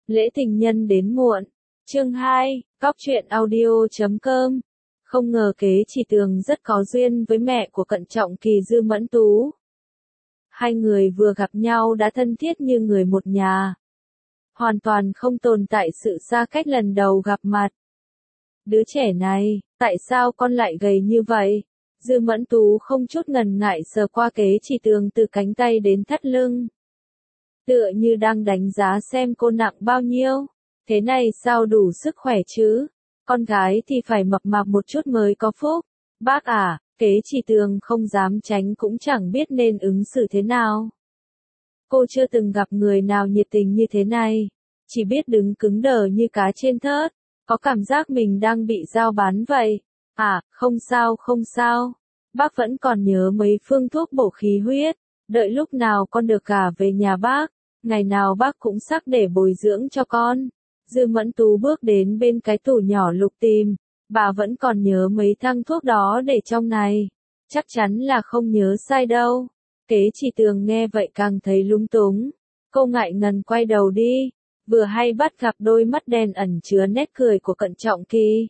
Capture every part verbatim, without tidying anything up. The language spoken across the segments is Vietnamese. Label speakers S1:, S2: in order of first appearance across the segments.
S1: Lễ tình nhân đến muộn. Chương hai, Cóc truyện audio chấm com. Không ngờ Kế Chỉ Tường rất có duyên với mẹ của Cận Trọng Kỳ Dư Mẫn Tú. Hai người vừa gặp nhau đã thân thiết như người một nhà. Hoàn toàn không tồn tại sự xa cách lần đầu gặp mặt. Đứa trẻ này, tại sao con lại gầy như vậy? Dư Mẫn Tú không chút ngần ngại sờ qua Kế Chỉ Tường từ cánh tay đến thắt lưng. Tựa như đang đánh giá xem cô nặng bao nhiêu. Thế này sao đủ sức khỏe chứ? Con gái thì phải mập mạp một chút mới có phúc. Bác à, Kế Chỉ Tường không dám tránh cũng chẳng biết nên ứng xử thế nào. Cô chưa từng gặp người nào nhiệt tình như thế này. Chỉ biết đứng cứng đờ như cá trên thớt. Có cảm giác mình đang bị giao bán vậy. À, không sao không sao. Bác vẫn còn nhớ mấy phương thuốc bổ khí huyết. Đợi lúc nào con được cả về nhà bác. Ngày nào bác cũng sắc để bồi dưỡng cho con. Dư Mẫn Tú bước đến bên cái tủ nhỏ lục tìm. Bà vẫn còn nhớ mấy thang thuốc đó để trong này. Chắc chắn là không nhớ sai đâu. Kế Chỉ Tường nghe vậy càng thấy lung túng. Cô ngại ngần quay đầu đi. Vừa hay bắt gặp đôi mắt đen ẩn chứa nét cười của Cận Trọng Kỳ.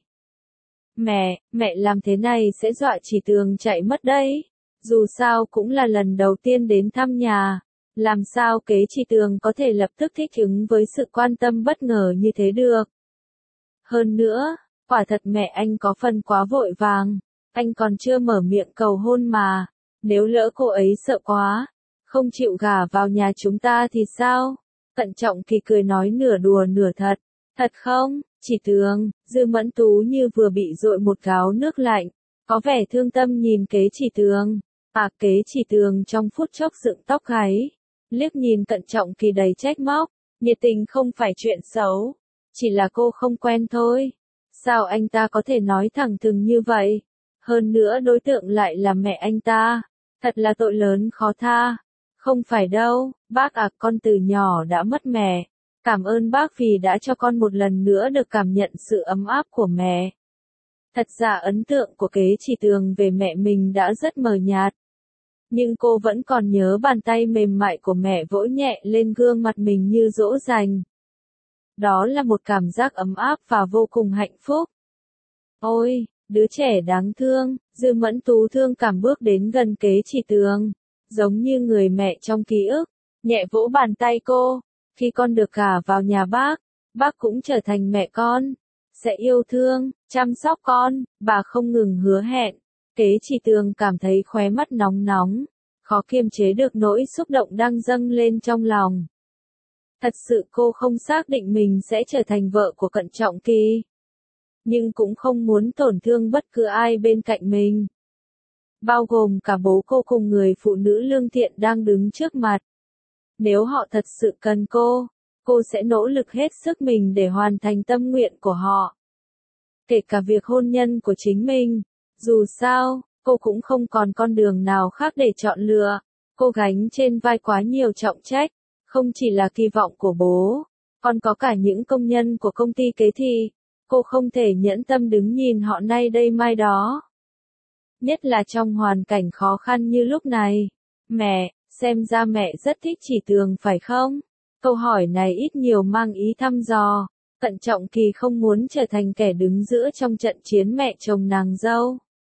S1: Mẹ, mẹ làm thế này sẽ dọa Chỉ Tường chạy mất đấy. Dù sao cũng là lần đầu tiên đến thăm nhà. Làm sao Kế Chỉ Tường có thể lập tức thích ứng với sự quan tâm bất ngờ như thế được. Hơn nữa, quả thật mẹ anh có phần quá vội vàng. Anh còn chưa mở miệng cầu hôn mà. Nếu lỡ cô ấy sợ quá, không chịu gả vào nhà chúng ta thì sao? Cận Trọng Kỳ cười nói nửa đùa nửa thật. Thật không, Chỉ Tường? Dư Mẫn Tú như vừa bị dội một gáo nước lạnh. Có vẻ thương tâm nhìn Kế Chỉ Tường. À, Kế Chỉ Tường trong phút chốc dựng tóc gáy. Liếc nhìn Cận Trọng Kỳ đầy trách móc. Nhiệt tình không phải chuyện xấu. Chỉ là cô không quen thôi. Sao anh ta có thể nói thẳng thừng như vậy? Hơn nữa đối tượng lại là mẹ anh ta. Thật là tội lớn khó tha. Không phải đâu, bác à, con từ nhỏ đã mất mẹ. Cảm ơn bác vì đã cho con một lần nữa được cảm nhận sự ấm áp của mẹ. Thật ra ấn tượng của Kế Chỉ Tường về mẹ mình đã rất mờ nhạt. Nhưng cô vẫn còn nhớ bàn tay mềm mại của mẹ vỗ nhẹ lên gương mặt mình như dỗ dành. Đó là một cảm giác ấm áp và vô cùng hạnh phúc. Ôi, đứa trẻ đáng thương, Dư Mẫn Tú thương cảm bước đến gần Kế Chỉ Tường. Giống như người mẹ trong ký ức, nhẹ vỗ bàn tay cô. Khi con được gả vào nhà bác, bác cũng trở thành mẹ con. Sẽ yêu thương, chăm sóc con, bà không ngừng hứa hẹn. Kế Chỉ Tường cảm thấy khóe mắt nóng nóng, khó kiềm chế được nỗi xúc động đang dâng lên trong lòng. Thật sự cô không xác định mình sẽ trở thành vợ của Cận Trọng Kỳ. Nhưng cũng không muốn tổn thương bất cứ ai bên cạnh mình. Bao gồm cả bố cô cùng người phụ nữ lương thiện đang đứng trước mặt. Nếu họ thật sự cần cô, cô sẽ nỗ lực hết sức mình để hoàn thành tâm nguyện của họ. Kể cả việc hôn nhân của chính mình. Dù sao, cô cũng không còn con đường nào khác để chọn lựa. Cô gánh trên vai quá nhiều trọng trách. Không chỉ là kỳ vọng của bố, còn có cả những công nhân của công ty Kế Thị. Cô không thể nhẫn tâm đứng nhìn họ nay đây mai đó. Nhất là trong hoàn cảnh khó khăn như lúc này. Mẹ, xem ra mẹ rất thích Chỉ Tường phải không? Câu hỏi này ít nhiều mang ý thăm dò. Cận Trọng Kỳ không muốn trở thành kẻ đứng giữa trong trận chiến mẹ chồng nàng dâu.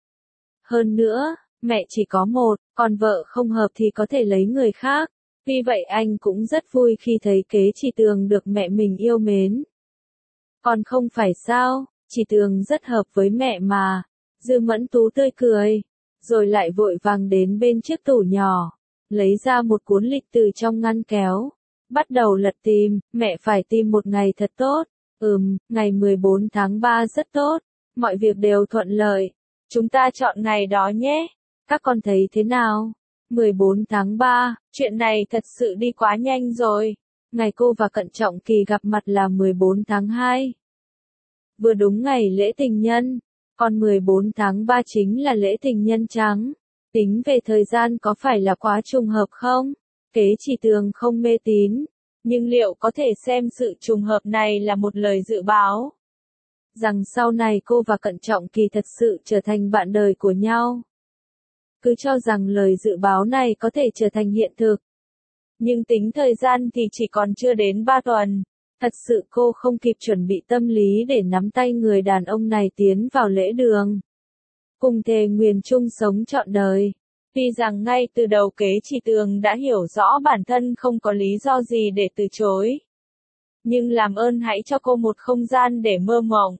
S1: Hơn nữa, mẹ chỉ có một, còn vợ không hợp thì có thể lấy người khác. Vì vậy anh cũng rất vui khi thấy Kế Chỉ Tường được mẹ mình yêu mến. Còn không phải sao, Chỉ Tường rất hợp với mẹ mà. Dư Mẫn Tú tươi cười, rồi lại vội vàng đến bên chiếc tủ nhỏ, lấy ra một cuốn lịch từ trong ngăn kéo, bắt đầu lật tìm. Mẹ phải tìm một ngày thật tốt. Ừm, ngày mười bốn tháng ba rất tốt, mọi việc đều thuận lợi. Chúng ta chọn ngày đó nhé. Các con thấy thế nào? mười bốn tháng ba, chuyện này thật sự đi quá nhanh rồi. Ngày cô và Cận Trọng Kỳ gặp mặt là mười bốn tháng hai. Vừa đúng ngày lễ tình nhân. Còn mười bốn tháng ba chính là lễ tình nhân trắng. Tính về thời gian có phải là quá trùng hợp không? Kế Chỉ Tường không mê tín. Nhưng liệu có thể xem sự trùng hợp này là một lời dự báo? Rằng sau này cô và Cận Trọng Kỳ thật sự trở thành bạn đời của nhau. Cứ cho rằng lời dự báo này có thể trở thành hiện thực. Nhưng tính thời gian thì chỉ còn chưa đến ba tuần. Thật sự cô không kịp chuẩn bị tâm lý để nắm tay người đàn ông này tiến vào lễ đường. Cùng thề nguyền chung sống trọn đời. Tuy rằng ngay từ đầu Kế Chỉ Tường đã hiểu rõ bản thân không có lý do gì để từ chối. Nhưng làm ơn hãy cho cô một không gian để mơ mộng.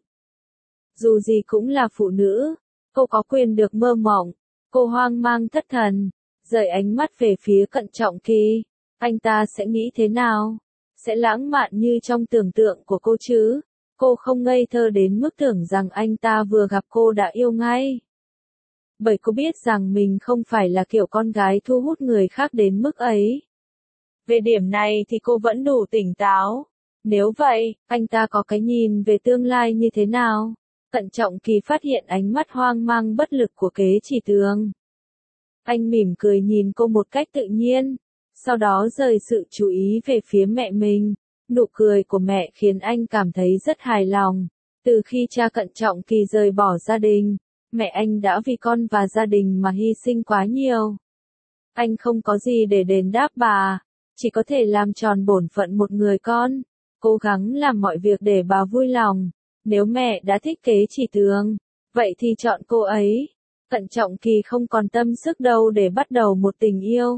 S1: Dù gì cũng là phụ nữ, cô có quyền được mơ mộng. Cô hoang mang thất thần, rời ánh mắt về phía Cận Trọng Kỳ. Anh ta sẽ nghĩ thế nào? Sẽ lãng mạn như trong tưởng tượng của cô chứ? Cô không ngây thơ đến mức tưởng rằng anh ta vừa gặp cô đã yêu ngay. Bởi cô biết rằng mình không phải là kiểu con gái thu hút người khác đến mức ấy. Về điểm này thì cô vẫn đủ tỉnh táo. Nếu vậy, anh ta có cái nhìn về tương lai như thế nào? Cận Trọng Kỳ phát hiện ánh mắt hoang mang bất lực của Kế Chỉ Tường. Anh mỉm cười nhìn cô một cách tự nhiên, sau đó rời sự chú ý về phía mẹ mình. Nụ cười của mẹ khiến anh cảm thấy rất hài lòng. Từ khi cha Cận Trọng Kỳ rời bỏ gia đình, mẹ anh đã vì con và gia đình mà hy sinh quá nhiều. Anh không có gì để đền đáp bà, chỉ có thể làm tròn bổn phận một người con, cố gắng làm mọi việc để bà vui lòng. Nếu mẹ đã thích Kế Chỉ Tường, vậy thì chọn cô ấy. Cận Trọng Kỳ không còn tâm sức đâu để bắt đầu một tình yêu.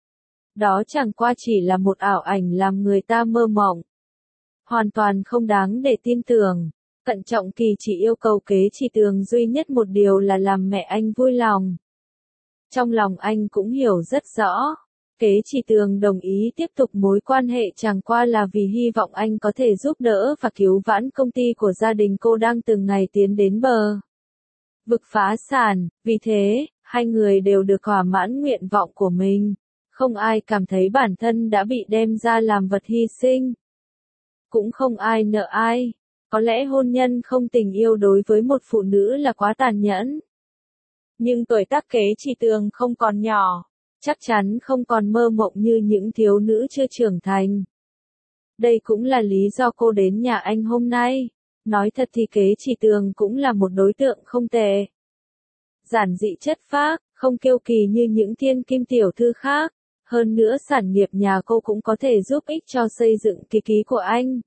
S1: Đó chẳng qua chỉ là một ảo ảnh làm người ta mơ mộng. Hoàn toàn không đáng để tin tưởng. Cận Trọng Kỳ chỉ yêu cầu Kế Chỉ Tường duy nhất một điều là làm mẹ anh vui lòng. Trong lòng anh cũng hiểu rất rõ. Kế Chỉ Tường đồng ý tiếp tục mối quan hệ chẳng qua là vì hy vọng anh có thể giúp đỡ và cứu vãn công ty của gia đình cô đang từng ngày tiến đến bờ vực phá sản. Vì thế, hai người đều được thỏa mãn nguyện vọng của mình. Không ai cảm thấy bản thân đã bị đem ra làm vật hy sinh. Cũng không ai nợ ai. Có lẽ hôn nhân không tình yêu đối với một phụ nữ là quá tàn nhẫn. Nhưng tuổi tác Kế Chỉ Tường không còn nhỏ. Chắc chắn không còn mơ mộng như những thiếu nữ chưa trưởng thành. Đây cũng là lý do cô đến nhà anh hôm nay. Nói thật thì Kế Chỉ Tường cũng là một đối tượng không tệ. Giản dị chất phác, không kiêu kỳ như những thiên kim tiểu thư khác. Hơn nữa sản nghiệp nhà cô cũng có thể giúp ích cho xây dựng kỳ ký của anh.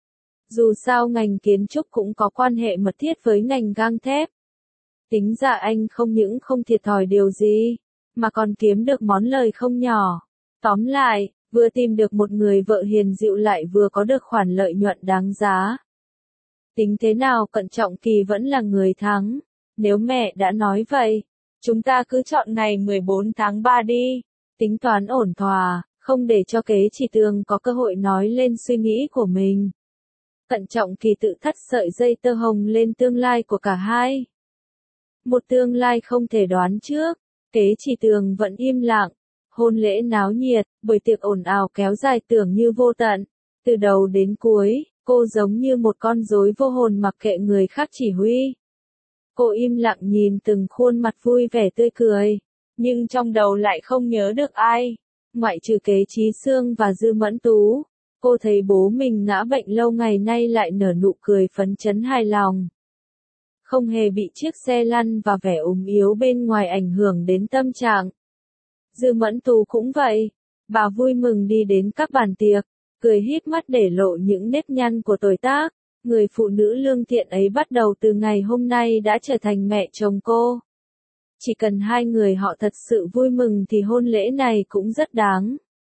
S1: Dù sao ngành kiến trúc cũng có quan hệ mật thiết với ngành gang thép. Tính ra anh không những không thiệt thòi điều gì, mà còn kiếm được món lời không nhỏ. Tóm lại, vừa tìm được một người vợ hiền dịu lại vừa có được khoản lợi nhuận đáng giá. Tính thế nào Cận Trọng Kỳ vẫn là người thắng. Nếu mẹ đã nói vậy, chúng ta cứ chọn ngày mười bốn tháng ba đi. Tính toán ổn thỏa, không để cho Kế Chỉ Tường có cơ hội nói lên suy nghĩ của mình. Cận Trọng Kỳ tự thắt sợi dây tơ hồng lên tương lai của cả hai. Một tương lai không thể đoán trước. Kế Chỉ Tường vẫn im lặng. Hôn lễ náo nhiệt, buổi tiệc ồn ào kéo dài tưởng như vô tận. Từ đầu đến cuối, cô giống như một con rối vô hồn mặc kệ người khác chỉ huy. Cô im lặng nhìn từng khuôn mặt vui vẻ tươi cười, nhưng trong đầu lại không nhớ được ai. Ngoại trừ Kế Chí Xương và Dư Mẫn Tú, cô thấy bố mình ngã bệnh lâu ngày nay lại nở nụ cười phấn chấn hài lòng. Không hề bị chiếc xe lăn và vẻ ốm yếu bên ngoài ảnh hưởng đến tâm trạng. Dư Mẫn Tú cũng vậy, bà vui mừng đi đến các bàn tiệc, cười híp mắt để lộ những nếp nhăn của tuổi tác. Người phụ nữ lương thiện ấy bắt đầu từ ngày hôm nay đã trở thành mẹ chồng cô. Chỉ cần hai người họ thật sự vui mừng thì hôn lễ này cũng rất đáng.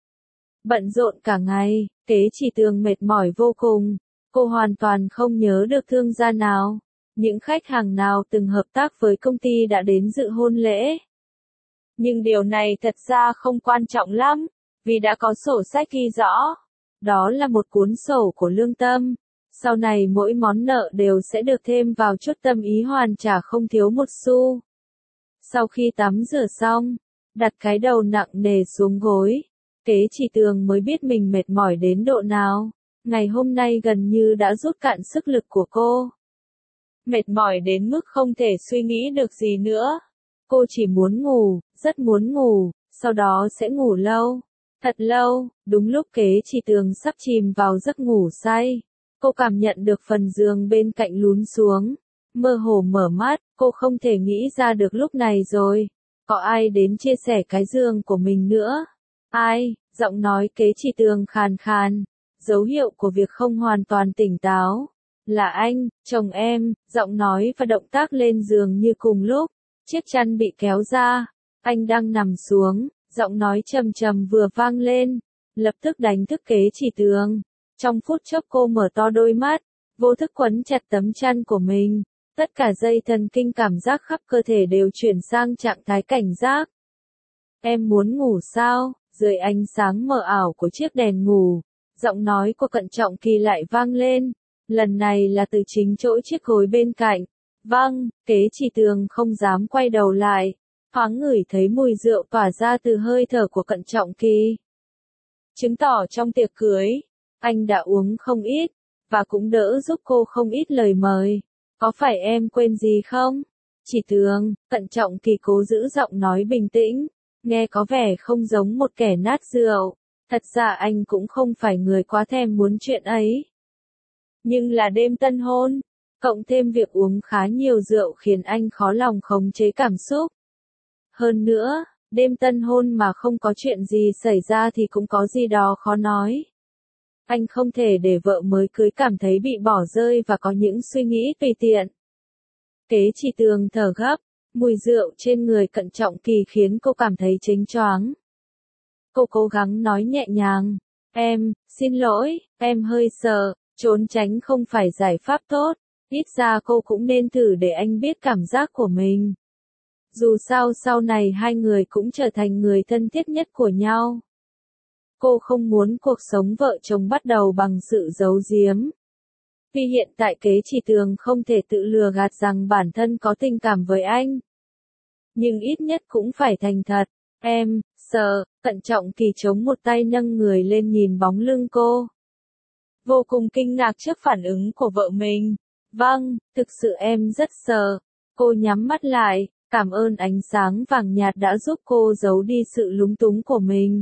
S1: Bận rộn cả ngày, Kế Chỉ Tường mệt mỏi vô cùng. Cô hoàn toàn không nhớ được thương gia nào, những khách hàng nào từng hợp tác với công ty đã đến dự hôn lễ. Nhưng điều này thật ra không quan trọng lắm, vì đã có sổ sách ghi rõ. Đó là một cuốn sổ của lương tâm. Sau này mỗi món nợ đều sẽ được thêm vào chút tâm ý hoàn trả không thiếu một xu. Sau khi tắm rửa xong, đặt cái đầu nặng nề xuống gối, Kế Chỉ Tường mới biết mình mệt mỏi đến độ nào. Ngày hôm nay gần như đã rút cạn sức lực của cô. Mệt mỏi đến mức không thể suy nghĩ được gì nữa. Cô chỉ muốn ngủ, rất muốn ngủ, sau đó sẽ ngủ lâu. Thật lâu, đúng lúc Kế Chỉ Tường sắp chìm vào giấc ngủ say. Cô cảm nhận được phần giường bên cạnh lún xuống. Mơ hồ mở mắt, cô không thể nghĩ ra được lúc này rồi. Có ai đến chia sẻ cái giường của mình nữa? Ai? Giọng nói Kế Chỉ Tường khàn khàn. dấu hiệu của việc không hoàn toàn tỉnh táo. Là anh, chồng em, giọng nói và động tác lên giường như cùng lúc. Chiếc chăn bị kéo ra, anh đang nằm xuống, giọng nói trầm trầm vừa vang lên, lập tức đánh thức Kế Chỉ Tường. Trong phút chốc cô mở to đôi mắt, vô thức quấn chặt tấm chăn của mình, tất cả dây thần kinh cảm giác khắp cơ thể đều chuyển sang trạng thái cảnh giác. Em muốn ngủ sao? Dưới ánh sáng mờ ảo của chiếc đèn ngủ, giọng nói của Cận Trọng Kỳ lại vang lên, lần này là từ chính chỗ chiếc gối bên cạnh. Vâng, Kế Chỉ Tường không dám quay đầu lại, thoáng ngửi thấy mùi rượu tỏa ra từ hơi thở của Cận Trọng Kỳ. Chứng tỏ trong tiệc cưới, anh đã uống không ít, và cũng đỡ giúp cô không ít lời mời. Có phải em quên gì không? Chỉ Tường, Cận Trọng Kỳ cố giữ giọng nói bình tĩnh, nghe có vẻ không giống một kẻ nát rượu. Thật ra anh cũng không phải người quá thèm muốn chuyện ấy. Nhưng là đêm tân hôn, cộng thêm việc uống khá nhiều rượu khiến anh khó lòng khống chế cảm xúc. Hơn nữa, đêm tân hôn mà không có chuyện gì xảy ra thì cũng có gì đó khó nói. Anh không thể để vợ mới cưới cảm thấy bị bỏ rơi và có những suy nghĩ tùy tiện. Kế Chỉ Tường thở gấp, mùi rượu trên người Cận Trọng Kỳ khiến cô cảm thấy chênh choáng. Cô cố gắng nói nhẹ nhàng, em, xin lỗi, em hơi sợ, trốn tránh không phải giải pháp tốt, ít ra cô cũng nên thử để anh biết cảm giác của mình. Dù sao sau này hai người cũng trở thành người thân thiết nhất của nhau. Cô không muốn cuộc sống vợ chồng bắt đầu bằng sự giấu giếm. Vì hiện tại Kế Chỉ Tường không thể tự lừa gạt rằng bản thân có tình cảm với anh. Nhưng ít nhất cũng phải thành thật. Em, sợ, Cận Trọng Kỳ chống một tay nâng người lên nhìn bóng lưng cô. Vô cùng kinh ngạc trước phản ứng của vợ mình. Vâng, thực sự em rất sợ. Cô nhắm mắt lại, cảm ơn ánh sáng vàng nhạt đã giúp cô giấu đi sự lúng túng của mình.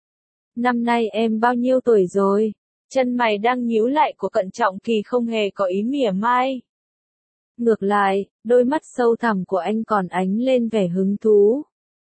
S1: Năm nay em bao nhiêu tuổi rồi? Chân mày đang nhíu lại của Cận Trọng Kỳ không hề có ý mỉa mai. Ngược lại, đôi mắt sâu thẳm của anh còn ánh lên vẻ hứng thú.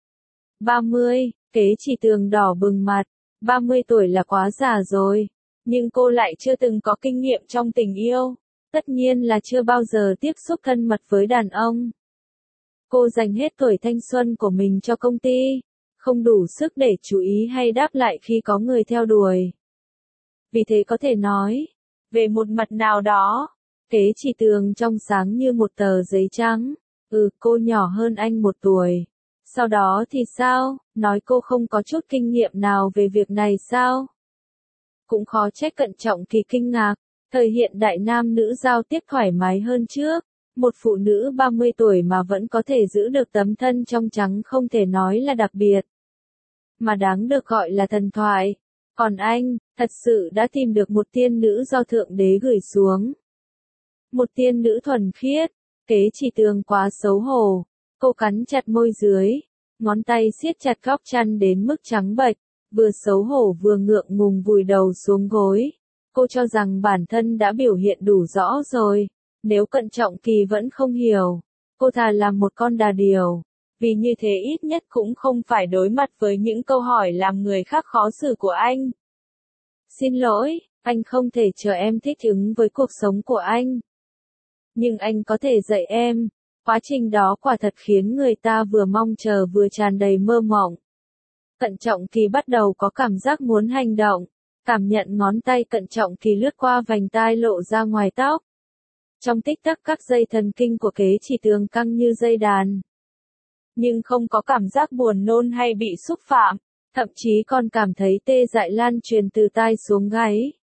S1: ba mươi, Kế Chỉ Tường đỏ bừng mặt, ba mươi tuổi là quá già rồi, nhưng cô lại chưa từng có kinh nghiệm trong tình yêu, tất nhiên là chưa bao giờ tiếp xúc thân mật với đàn ông. Cô dành hết tuổi thanh xuân của mình cho công ty, không đủ sức để chú ý hay đáp lại khi có người theo đuổi. Vì thế có thể nói, về một mặt nào đó, Kế Chỉ Tường trong sáng như một tờ giấy trắng. Ừ, cô nhỏ hơn anh một tuổi. Sau đó thì sao, nói cô không có chút kinh nghiệm nào về việc này sao? Cũng khó trách Cận Trọng Kỳ kinh ngạc, thời hiện đại nam nữ giao tiếp thoải mái hơn trước. Một phụ nữ ba mươi tuổi mà vẫn có thể giữ được tấm thân trong trắng không thể nói là đặc biệt, mà đáng được gọi là thần thoại. Còn anh, thật sự đã tìm được một tiên nữ do Thượng Đế gửi xuống. Một tiên nữ thuần khiết. Kế Chỉ Tường quá xấu hổ. Cô cắn chặt môi dưới, ngón tay siết chặt góc chăn đến mức trắng bệch, vừa xấu hổ vừa ngượng ngùng vùi đầu xuống gối. Cô cho rằng bản thân đã biểu hiện đủ rõ rồi. Nếu Cận Trọng Kỳ vẫn không hiểu, cô thà làm một con đà điểu, vì như thế ít nhất cũng không phải đối mặt với những câu hỏi làm người khác khó xử của anh. Xin lỗi, anh không thể chờ em thích ứng với cuộc sống của anh. Nhưng anh có thể dạy em. Quá trình đó quả thật khiến người ta vừa mong chờ vừa tràn đầy mơ mộng. Cận Trọng Kỳ bắt đầu có cảm giác muốn hành động, cảm nhận ngón tay Cận Trọng Kỳ lướt qua vành tai lộ ra ngoài tóc. Trong tích tắc các dây thần kinh của Kế Chỉ Tường căng như dây đàn. Nhưng không có cảm giác buồn nôn hay bị xúc phạm, thậm chí còn cảm thấy tê dại lan truyền từ tai xuống gáy.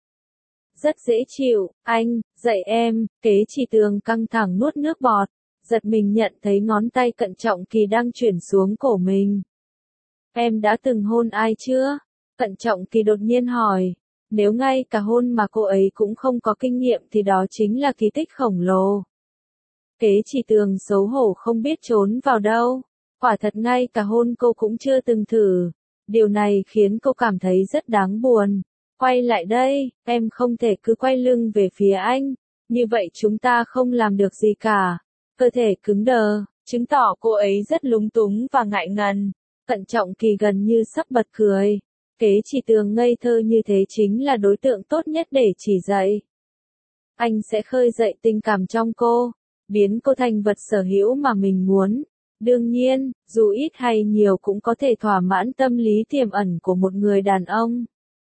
S1: Rất dễ chịu, anh, dạy em. Kế Chỉ Tường căng thẳng nuốt nước bọt, giật mình nhận thấy ngón tay Cận Trọng Kỳ đang chuyển xuống cổ mình. Em đã từng hôn ai chưa? Cận Trọng Kỳ đột nhiên hỏi. Nếu ngay cả hôn mà cô ấy cũng không có kinh nghiệm thì đó chính là kỳ tích khổng lồ. Kế Chỉ Tường xấu hổ không biết trốn vào đâu. Quả thật ngay cả hôn cô cũng chưa từng thử. Điều này khiến cô cảm thấy rất đáng buồn. Quay lại đây, em không thể cứ quay lưng về phía anh. Như vậy chúng ta không làm được gì cả. Cơ thể cứng đờ, chứng tỏ cô ấy rất lúng túng và ngại ngần. Cận Trọng Kỳ gần như sắp bật cười. Kế Chỉ Tường ngây thơ như thế chính là đối tượng tốt nhất để chỉ dạy. Anh sẽ khơi dậy tình cảm trong cô, biến cô thành vật sở hữu mà mình muốn. Đương nhiên, dù ít hay nhiều cũng có thể thỏa mãn tâm lý tiềm ẩn của một người đàn ông.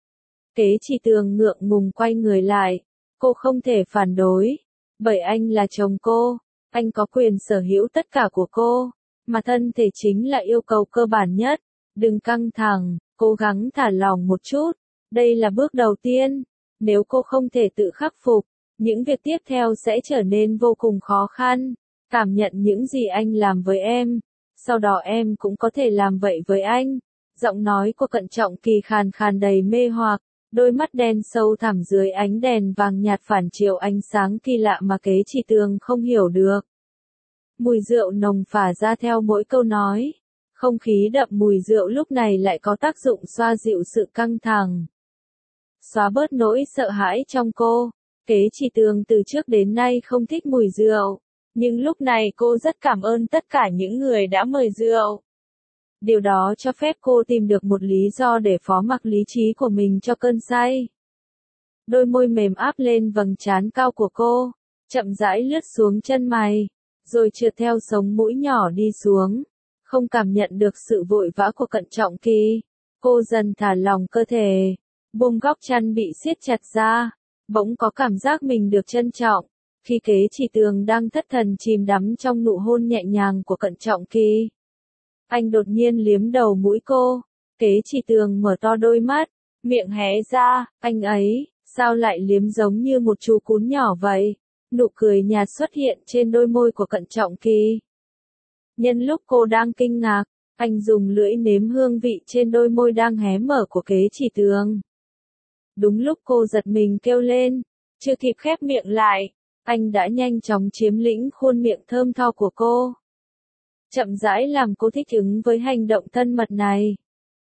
S1: Kế Chỉ Tường ngượng ngùng quay người lại, cô không thể phản đối, bởi anh là chồng cô, anh có quyền sở hữu tất cả của cô, mà thân thể chính là yêu cầu cơ bản nhất. Đừng căng thẳng, cố gắng thả lỏng một chút, đây là bước đầu tiên, nếu cô không thể tự khắc phục, những việc tiếp theo sẽ trở nên vô cùng khó khăn. Cảm nhận những gì anh làm với em, sau đó em cũng có thể làm vậy với anh. Giọng nói của Cận Trọng Kỳ khàn khàn đầy mê hoặc, đôi mắt đen sâu thẳm dưới ánh đèn vàng nhạt phản chiếu ánh sáng kỳ lạ mà Kế Chỉ Tường không hiểu được. Mùi rượu nồng phả ra theo mỗi câu nói, không khí đậm mùi rượu lúc này lại có tác dụng xoa dịu sự căng thẳng, xóa bớt nỗi sợ hãi trong cô. Kế Chỉ Tường từ trước đến nay không thích mùi rượu, nhưng lúc này cô rất cảm ơn tất cả những người đã mời rượu. Điều đó cho phép cô tìm được một lý do để phó mặc lý trí của mình cho cơn say. Đôi môi mềm áp lên vầng trán cao của cô, chậm rãi lướt xuống chân mày, rồi trượt theo sống mũi nhỏ đi xuống. Không cảm nhận được sự vội vã của Cận Trọng Kỳ, cô dần thả lỏng cơ thể, buông góc chăn bị siết chặt ra, bỗng có cảm giác mình được trân trọng. Khi Kế Chỉ Tường đang thất thần chìm đắm trong nụ hôn nhẹ nhàng của Cận Trọng Kỳ, anh đột nhiên liếm đầu mũi cô. Kế Chỉ Tường mở to đôi mắt, miệng hé ra, anh ấy, sao lại liếm giống như một chú cún nhỏ vậy? Nụ cười nhạt xuất hiện trên đôi môi của Cận Trọng Kỳ. Nhân lúc cô đang kinh ngạc, anh dùng lưỡi nếm hương vị trên đôi môi đang hé mở của Kế Chỉ Tường. Đúng lúc cô giật mình kêu lên, chưa kịp khép miệng lại, anh đã nhanh chóng chiếm lĩnh khuôn miệng thơm tho của cô. Chậm rãi làm cô thích ứng với hành động thân mật này.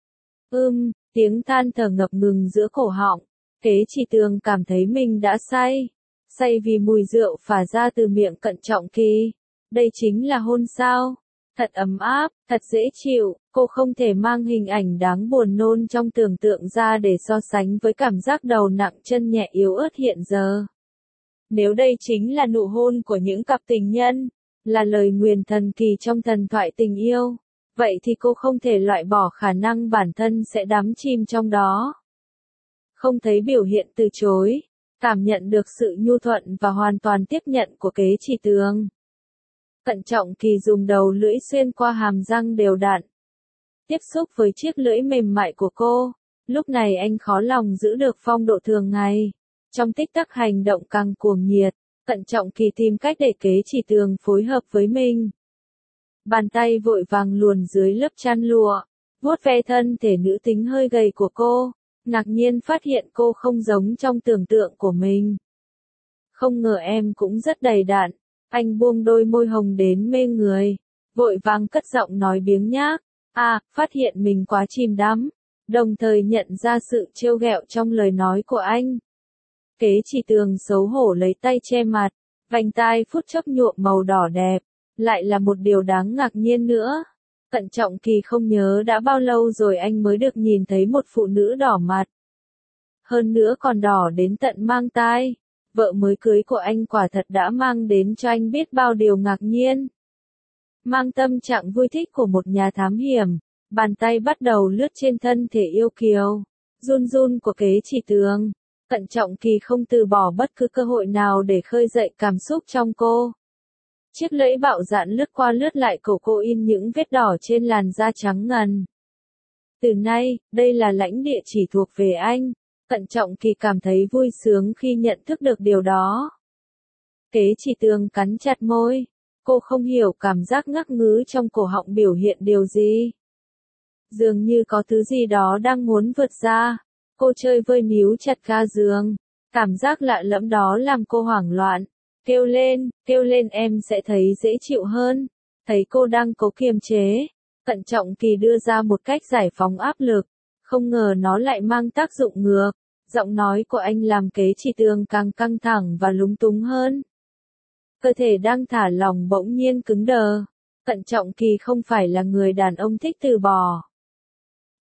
S1: Ưm, tiếng than thở ngập ngừng giữa cổ họng, Kế Chỉ Tường cảm thấy mình đã say. Say vì mùi rượu phả ra từ miệng Cận Trọng Kỳ. Đây chính là hôn sao? Thật ấm áp, thật dễ chịu, cô không thể mang hình ảnh đáng buồn nôn trong tưởng tượng ra để so sánh với cảm giác đầu nặng chân nhẹ yếu ớt hiện giờ. Nếu đây chính là nụ hôn của những cặp tình nhân, là lời nguyền thần kỳ trong thần thoại tình yêu, vậy thì cô không thể loại bỏ khả năng bản thân sẽ đắm chìm trong đó. Không thấy biểu hiện từ chối, cảm nhận được sự nhu thuận và hoàn toàn tiếp nhận của Kế Chỉ Tường. Cận Trọng Kỳ dùng đầu lưỡi xuyên qua hàm răng đều đặn, tiếp xúc với chiếc lưỡi mềm mại của cô. Lúc này anh khó lòng giữ được phong độ thường ngày. Trong tích tắc hành động càng cuồng nhiệt, Cận Trọng Kỳ tìm cách để Kế Chỉ Tường phối hợp với mình. Bàn tay vội vàng luồn dưới lớp chăn lụa, vuốt ve thân thể nữ tính hơi gầy của cô, ngạc nhiên phát hiện cô không giống trong tưởng tượng của mình. Không ngờ em cũng rất đầy đặn. Anh buông đôi môi hồng đến mê người, vội vàng cất giọng nói biếng nhác. À, phát hiện mình quá chìm đắm, đồng thời nhận ra sự trêu ghẹo trong lời nói của anh. Kế Chỉ Tường xấu hổ lấy tay che mặt, vành tai phút chốc nhuộm màu đỏ đẹp. Lại là một điều đáng ngạc nhiên nữa. Cận Trọng Kỳ không nhớ đã bao lâu rồi anh mới được nhìn thấy một phụ nữ đỏ mặt. Hơn nữa còn đỏ đến tận mang tai. Vợ mới cưới của anh quả thật đã mang đến cho anh biết bao điều ngạc nhiên. Mang tâm trạng vui thích của một nhà thám hiểm, bàn tay bắt đầu lướt trên thân thể yêu kiều, run run của Kế Chỉ Tường. Cận Trọng Kỳ không từ bỏ bất cứ cơ hội nào để khơi dậy cảm xúc trong cô. Chiếc lưỡi bạo dạn lướt qua lướt lại cổ cô in những vết đỏ trên làn da trắng ngần. Từ nay, đây là lãnh địa chỉ thuộc về anh. Cận Trọng Kỳ cảm thấy vui sướng khi nhận thức được điều đó. Kế Chỉ Tường cắn chặt môi. Cô không hiểu cảm giác ngắc ngứ trong cổ họng biểu hiện điều gì. Dường như có thứ gì đó đang muốn vượt ra. Cô chơi vơi níu chặt ga giường. Cảm giác lạ lẫm đó làm cô hoảng loạn. Kêu lên, kêu lên em sẽ thấy dễ chịu hơn. Thấy cô đang cố kiềm chế. Cận Trọng Kỳ đưa ra một cách giải phóng áp lực. Không ngờ nó lại mang tác dụng ngược. Giọng nói của anh làm Kế Chỉ Tường càng căng thẳng và lúng túng hơn. Cơ thể đang thả lỏng bỗng nhiên cứng đờ. Cận Trọng Kỳ không phải là người đàn ông thích từ bỏ.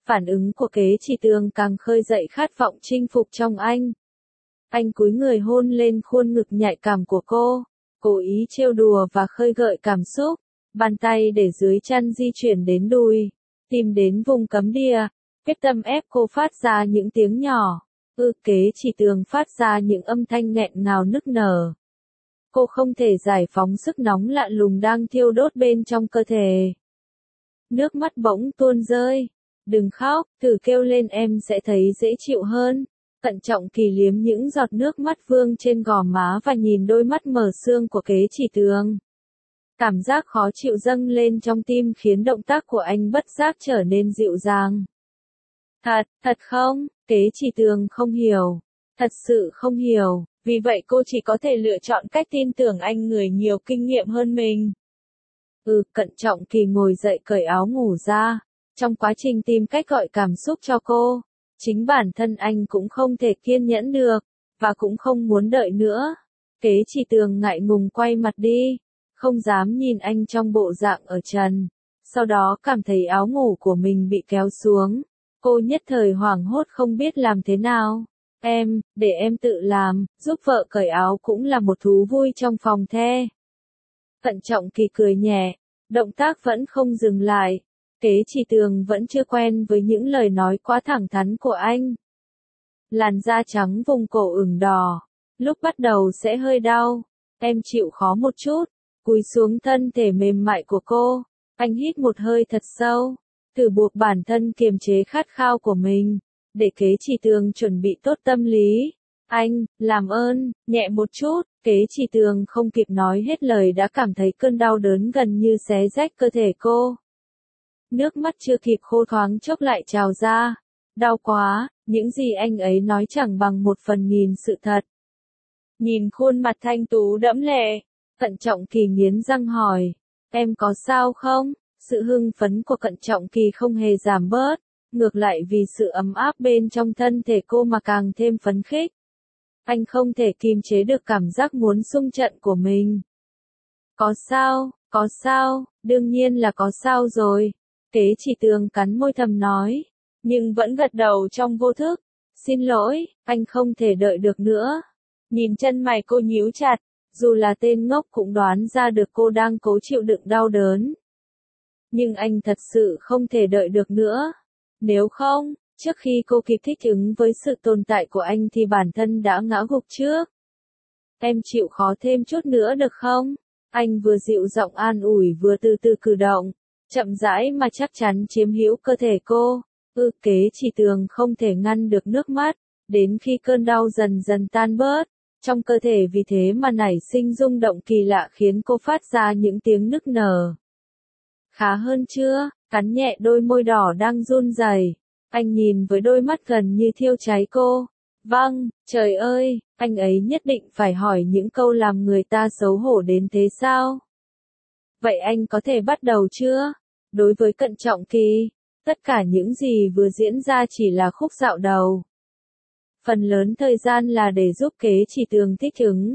S1: Phản ứng của Kế Chỉ Tường càng khơi dậy khát vọng chinh phục trong anh. Anh cúi người hôn lên khuôn ngực nhạy cảm của cô, cố ý trêu đùa và khơi gợi cảm xúc, bàn tay để dưới chân di chuyển đến đùi, tìm đến vùng cấm địa, quyết tâm ép cô phát ra những tiếng nhỏ. Ư Kế Chỉ Tường phát ra những âm thanh nghẹn ngào nức nở. Cô không thể giải phóng sức nóng lạ lùng đang thiêu đốt bên trong cơ thể. Nước mắt bỗng tuôn rơi. Đừng khóc, thử kêu lên em sẽ thấy dễ chịu hơn. Cận Trọng Kỳ liếm những giọt nước mắt vương trên gò má và nhìn đôi mắt mở sương của Kế Chỉ Tường. Cảm giác khó chịu dâng lên trong tim khiến động tác của anh bất giác trở nên dịu dàng. Thật, thật không? Kế Chỉ Tường không hiểu. Thật sự không hiểu, vì vậy cô chỉ có thể lựa chọn cách tin tưởng anh, người nhiều kinh nghiệm hơn mình. Ừ, Cận Trọng Kỳ ngồi dậy cởi áo ngủ ra. Trong quá trình tìm cách gọi cảm xúc cho cô, chính bản thân anh cũng không thể kiên nhẫn được, và cũng không muốn đợi nữa. Kế Chỉ Tường ngại ngùng quay mặt đi, không dám nhìn anh trong bộ dạng ở trần. Sau đó cảm thấy áo ngủ của mình bị kéo xuống. Cô nhất thời hoảng hốt không biết làm thế nào. Em, để em tự làm, giúp vợ cởi áo cũng là một thú vui trong phòng the. Cận Trọng Kỳ cười nhẹ, động tác vẫn không dừng lại. Kế Chỉ Tường vẫn chưa quen với những lời nói quá thẳng thắn của anh. Làn da trắng vùng cổ ửng đỏ, lúc bắt đầu sẽ hơi đau. Em chịu khó một chút, cúi xuống thân thể mềm mại của cô. Anh hít một hơi thật sâu, thử buộc bản thân kiềm chế khát khao của mình, để Kế Chỉ Tường chuẩn bị tốt tâm lý. Anh, làm ơn, nhẹ một chút. Kế Chỉ Tường không kịp nói hết lời đã cảm thấy cơn đau đớn gần như xé rách cơ thể cô. Nước mắt chưa kịp khô thoáng chốc lại trào ra. Đau quá, những gì anh ấy nói chẳng bằng một phần nghìn sự thật. Nhìn khuôn mặt thanh tú đẫm lệ, Cận Trọng Kỳ nghiến răng hỏi, em có sao không? Sự hưng phấn của Cận Trọng Kỳ không hề giảm bớt, ngược lại vì sự ấm áp bên trong thân thể cô mà càng thêm phấn khích. Anh không thể kìm chế được cảm giác muốn xung trận của mình. Có sao, có sao, đương nhiên là có sao rồi. Kế Chỉ Tường cắn môi thầm nói, nhưng vẫn gật đầu trong vô thức. Xin lỗi, anh không thể đợi được nữa. Nhìn chân mày cô nhíu chặt, dù là tên ngốc cũng đoán ra được cô đang cố chịu đựng đau đớn. Nhưng anh thật sự không thể đợi được nữa. Nếu không, trước khi cô kịp thích ứng với sự tồn tại của anh thì bản thân đã ngã gục trước. Em chịu khó thêm chút nữa được không? Anh vừa dịu giọng an ủi vừa từ từ cử động, chậm rãi mà chắc chắn chiếm hữu cơ thể cô. Ư Kế Chỉ Tường không thể ngăn được nước mắt, đến khi cơn đau dần dần tan bớt, trong cơ thể vì thế mà nảy sinh rung động kỳ lạ khiến cô phát ra những tiếng nức nở. Khá hơn chưa? Cắn nhẹ đôi môi đỏ đang run rẩy. Anh nhìn với đôi mắt gần như thiêu cháy cô. Vâng, trời ơi, anh ấy nhất định phải hỏi những câu làm người ta xấu hổ đến thế sao? Vậy anh có thể bắt đầu chưa? Đối với Cận Trọng Kỳ, tất cả những gì vừa diễn ra chỉ là khúc dạo đầu. Phần lớn thời gian là để giúp Kế Chỉ Tường thích ứng.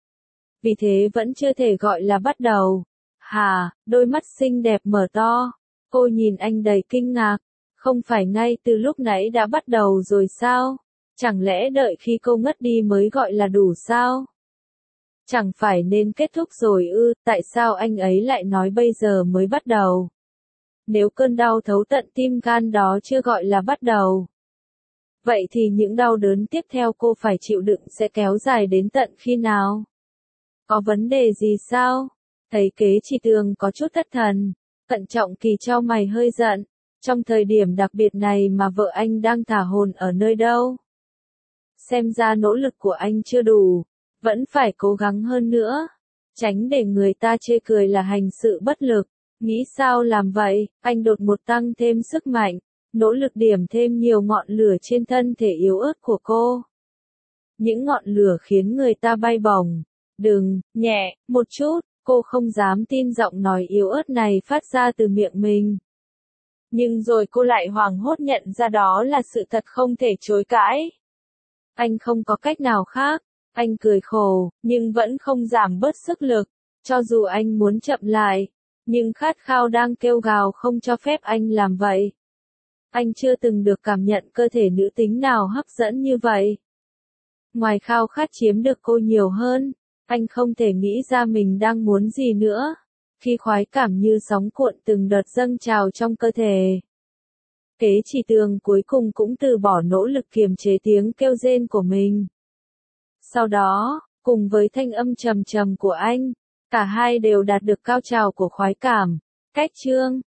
S1: Vì thế vẫn chưa thể gọi là bắt đầu. Hà, đôi mắt xinh đẹp mở to. Cô nhìn anh đầy kinh ngạc. Không phải ngay từ lúc nãy đã bắt đầu rồi sao? Chẳng lẽ đợi khi cô ngất đi mới gọi là đủ sao? Chẳng phải nên kết thúc rồi ư, tại sao anh ấy lại nói bây giờ mới bắt đầu? Nếu cơn đau thấu tận tim gan đó chưa gọi là bắt đầu, vậy thì những đau đớn tiếp theo cô phải chịu đựng sẽ kéo dài đến tận khi nào? Có vấn đề gì sao? Thấy Kế Chỉ Tường có chút thất thần, Cận Trọng Kỳ chau mày hơi giận. Trong thời điểm đặc biệt này mà vợ anh đang thả hồn ở nơi đâu? Xem ra nỗ lực của anh chưa đủ, vẫn phải cố gắng hơn nữa. Tránh để người ta chê cười là hành sự bất lực. Nghĩ sao làm vậy? Anh đột một tăng thêm sức mạnh, nỗ lực điểm thêm nhiều ngọn lửa trên thân thể yếu ớt của cô. Những ngọn lửa khiến người ta bay bổng. Đừng, nhẹ, một chút, cô không dám tin giọng nói yếu ớt này phát ra từ miệng mình. Nhưng rồi cô lại hoảng hốt nhận ra đó là sự thật không thể chối cãi. Anh không có cách nào khác. Anh cười khổ, nhưng vẫn không giảm bớt sức lực. Cho dù anh muốn chậm lại, nhưng khát khao đang kêu gào không cho phép anh làm vậy. Anh chưa từng được cảm nhận cơ thể nữ tính nào hấp dẫn như vậy. Ngoài khao khát chiếm được cô nhiều hơn, anh không thể nghĩ ra mình đang muốn gì nữa, khi khoái cảm như sóng cuộn từng đợt dâng trào trong cơ thể. Kế Chỉ Tường cuối cùng cũng từ bỏ nỗ lực kiềm chế tiếng kêu rên của mình. Sau đó, cùng với thanh âm trầm trầm của anh, cả hai đều đạt được cao trào của khoái cảm. Cách chương